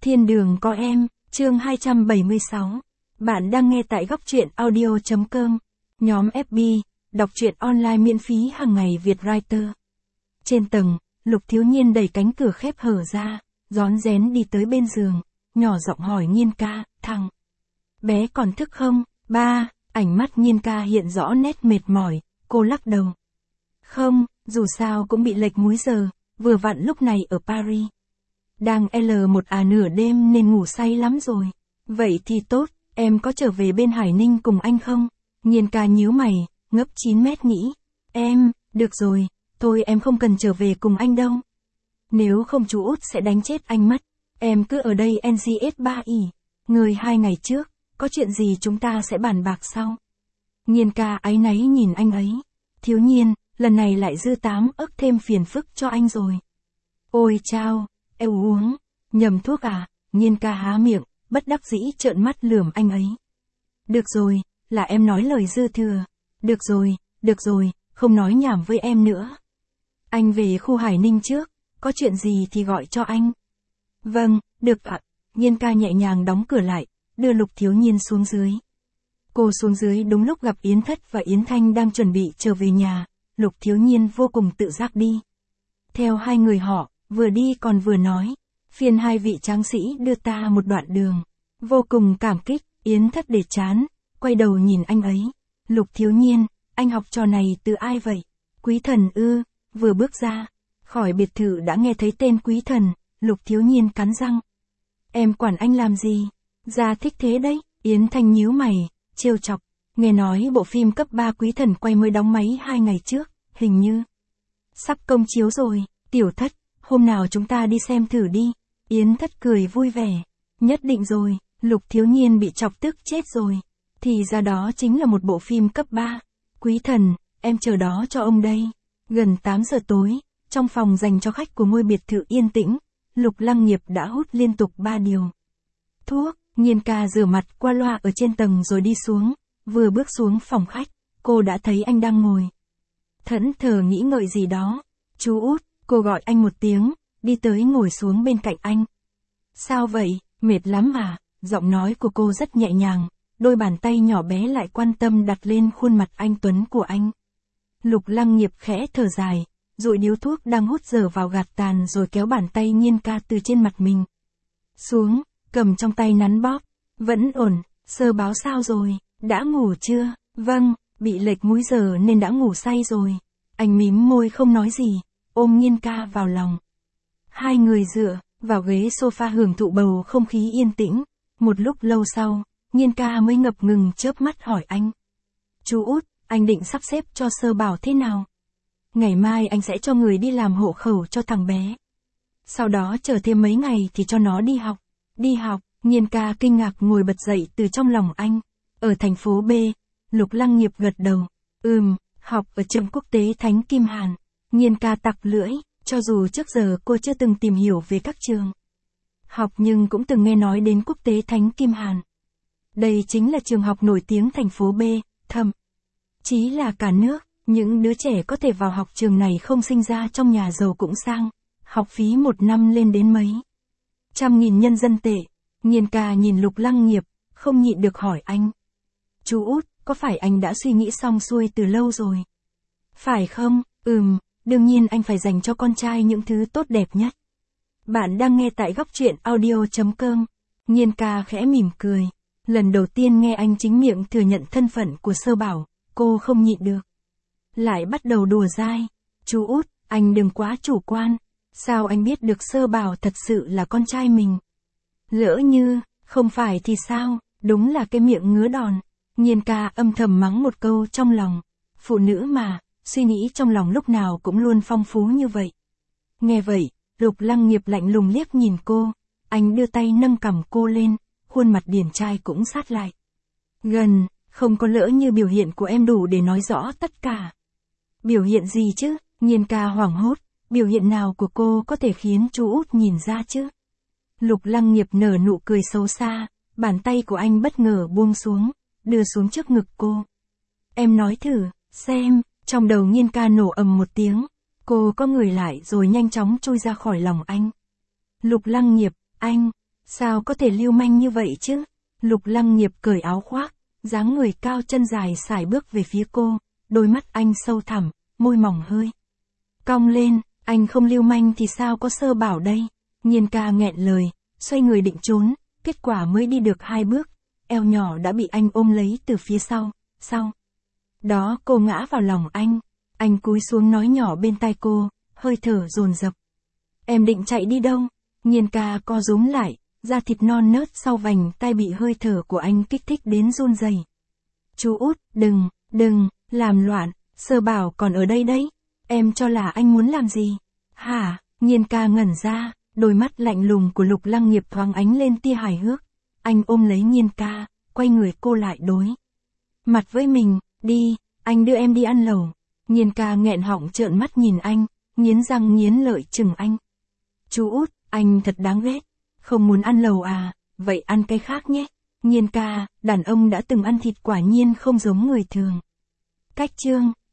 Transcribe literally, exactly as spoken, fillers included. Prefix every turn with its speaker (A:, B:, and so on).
A: Thiên đường có em, chương hai trăm bảy mươi sáu. Bạn đang nghe tại góc truyện audio chấm com. Nhóm ép bê, đọc truyện online miễn phí hàng ngày Việt Writer. Trên tầng, Lục Thiếu Nhiên đẩy cánh cửa khép hở ra, rón rén đi tới bên giường, nhỏ giọng hỏi Nhiên ca, thằng bé còn thức không? Ba, ánh mắt Nhiên ca hiện rõ nét mệt mỏi, cô lắc đầu. Không, dù sao cũng bị lệch múi giờ, vừa vặn lúc này ở Paris. Đang L một à nửa đêm nên ngủ say lắm rồi. Vậy thì tốt, em có trở về bên Hải Ninh cùng anh không? Nhiên ca nhíu mày, ngấp chín mét nghĩ. Em, được rồi, thôi em không cần trở về cùng anh đâu. Nếu không chú út sẽ đánh chết anh mất. Em cứ ở đây en giê ét ba ỉ. Người hai ngày trước, có chuyện gì chúng ta sẽ bàn bạc sau. Nhiên ca áy náy nhìn anh ấy. Thiếu Nhiên, lần này lại dư tám ức thêm phiền phức cho anh rồi. Ôi chao, em uống, nhầm thuốc à? Nhiên ca há miệng, bất đắc dĩ trợn mắt lườm anh ấy. Được rồi, là em nói lời dư thừa. Được rồi, được rồi, không nói nhảm với em nữa. Anh về khu Hải Ninh trước, có chuyện gì thì gọi cho anh. Vâng, được ạ. Nhiên ca nhẹ nhàng đóng cửa lại, đưa Lục Thiếu Nhiên xuống dưới. Cô xuống dưới đúng lúc gặp Yến Thất và Yến Thanh đang chuẩn bị trở về nhà, Lục Thiếu Nhiên vô cùng tự giác đi. Theo hai người họ, vừa đi còn vừa nói, phiền hai vị tráng sĩ đưa ta một đoạn đường. Vô cùng cảm kích, Yến Thất để chán, quay đầu nhìn anh ấy. Lục Thiếu Nhiên, anh học trò này từ ai vậy? Quý Thần ư? Vừa bước ra khỏi biệt thự đã nghe thấy tên Quý Thần, Lục Thiếu Nhiên cắn răng. Em quản anh làm gì? Ra thích thế đấy. Yến Thanh nhíu mày, trêu chọc. Nghe nói bộ phim cấp ba Quý Thần quay mới đóng máy hai ngày trước, hình như sắp công chiếu rồi. Tiểu Thất, hôm nào chúng ta đi xem thử đi. Yến Thất cười vui vẻ. Nhất định rồi. Lục Thiếu Nhiên bị chọc tức chết rồi. Thì ra đó chính là một bộ phim cấp ba. Quý Thần, em chờ đó cho ông đây. Gần tám giờ tối, trong phòng dành cho khách của ngôi biệt thự yên tĩnh, Lục Lăng Nghiệp đã hút liên tục ba điều thuốc. Nhiên ca rửa mặt qua loa ở trên tầng rồi đi xuống. Vừa bước xuống phòng khách, cô đã thấy anh đang ngồi thẫn thờ nghĩ ngợi gì đó. Chú út, cô gọi anh một tiếng, đi tới ngồi xuống bên cạnh anh. Sao vậy, mệt lắm à? Giọng nói của cô rất nhẹ nhàng, đôi bàn tay nhỏ bé lại quan tâm đặt lên khuôn mặt anh tuấn của anh. Lục Lăng Nghiệp khẽ thở dài, dụi điếu thuốc đang hút dở vào gạt tàn rồi kéo bàn tay Nhiên ca từ trên mặt mình xuống, cầm trong tay nắn bóp. Vẫn ổn, sơ báo sao rồi, đã ngủ chưa? Vâng, bị lệch múi giờ nên đã ngủ say rồi. Anh mím môi không nói gì, ôm Nhiên ca vào lòng. Hai người dựa vào ghế sofa hưởng thụ bầu không khí yên tĩnh. Một lúc lâu sau, Nhiên ca mới ngập ngừng chớp mắt hỏi anh. Chú út, anh định sắp xếp cho sơ bảo thế nào? Ngày mai anh sẽ cho người đi làm hộ khẩu cho thằng bé. Sau đó chờ thêm mấy ngày thì cho nó đi học. Đi học, Nhiên ca kinh ngạc ngồi bật dậy từ trong lòng anh. Ở thành phố B, Lục Lăng Nghiệp gật đầu. Ừm, học ở trường quốc tế Thánh Kim Hàn. Nhiên ca tặc lưỡi, cho dù trước giờ cô chưa từng tìm hiểu về các trường học nhưng cũng từng nghe nói đến quốc tế Thánh Kim Hàn. Đây chính là trường học nổi tiếng thành phố B, thậm chí là cả nước. Những đứa trẻ có thể vào học trường này không sinh ra trong nhà giàu cũng sang. Học phí một năm lên đến mấy trăm nghìn nhân dân tệ. Nhiên ca nhìn Lục Lăng Nghiệp, không nhịn được hỏi anh. Chú út, có phải anh đã suy nghĩ xong xuôi từ lâu rồi? Phải không? Ừm, đương nhiên anh phải dành cho con trai những thứ tốt đẹp nhất. Bạn đang nghe tại góc truyện audio chấm com. Nhiên ca khẽ mỉm cười. Lần đầu tiên nghe anh chính miệng thừa nhận thân phận của sơ bảo, cô không nhịn được. Lại bắt đầu đùa dai. Chú út, anh đừng quá chủ quan. Sao anh biết được sơ bảo thật sự là con trai mình? Lỡ như, không phải thì sao? Đúng là cái miệng ngứa đòn. Nhiên ca âm thầm mắng một câu trong lòng. Phụ nữ mà, suy nghĩ trong lòng lúc nào cũng luôn phong phú như vậy. Nghe vậy, Lục Lăng Nghiệp lạnh lùng liếc nhìn cô. Anh đưa tay nâng cằm cô lên, khuôn mặt điển trai cũng sát lại gần. Không có lỡ như biểu hiện của em đủ để nói rõ tất cả. Biểu hiện gì chứ? Nhiên ca hoảng hốt. Biểu hiện nào của cô có thể khiến chú út nhìn ra chứ? Lục Lăng Nghiệp nở nụ cười xấu xa, bàn tay của anh bất ngờ buông xuống, đưa xuống trước ngực cô. Em nói thử, xem. Trong đầu Nhiên ca nổ ầm một tiếng. Cô có người lại rồi nhanh chóng trôi ra khỏi lòng anh. Lục Lăng Nghiệp, anh, Sao có thể lưu manh như vậy chứ? Lục Lăng Nghiệp cởi áo khoác, dáng người cao chân dài sải bước về phía cô, đôi mắt anh sâu thẳm, môi mỏng hơi cong lên, anh không lưu manh thì sao có Sơ Bảo đây? Nhiên ca nghẹn lời, xoay người định trốn, kết quả mới đi được hai bước, eo nhỏ đã bị anh ôm lấy từ phía sau, sau. Đó cô ngã vào lòng anh, anh cúi xuống nói nhỏ bên tai cô, hơi thở dồn dập. Em định chạy đi đâu? Nhiên ca co rúm lại, da thịt non nớt sau vành tai bị hơi thở của anh kích thích đến run rẩy. Chú út, đừng, đừng, làm loạn, Sơ Bảo còn ở đây đấy. Em cho là anh muốn làm gì? Hả? Nhiên ca ngẩn ra, đôi mắt lạnh lùng của Lục Lăng Nghiệp thoáng ánh lên tia hài hước. Anh ôm lấy Nhiên ca, quay người cô lại đối mặt với mình, đi, anh đưa em đi ăn lẩu. Nhiên ca nghẹn họng trợn mắt nhìn anh, nghiến răng nghiến lợi chừng anh. Chú út, anh thật đáng ghét. Không muốn ăn lẩu à, vậy ăn cái khác nhé. Nhiên ca, đàn ông đã từng ăn thịt quả nhiên không giống người thường. Cách chương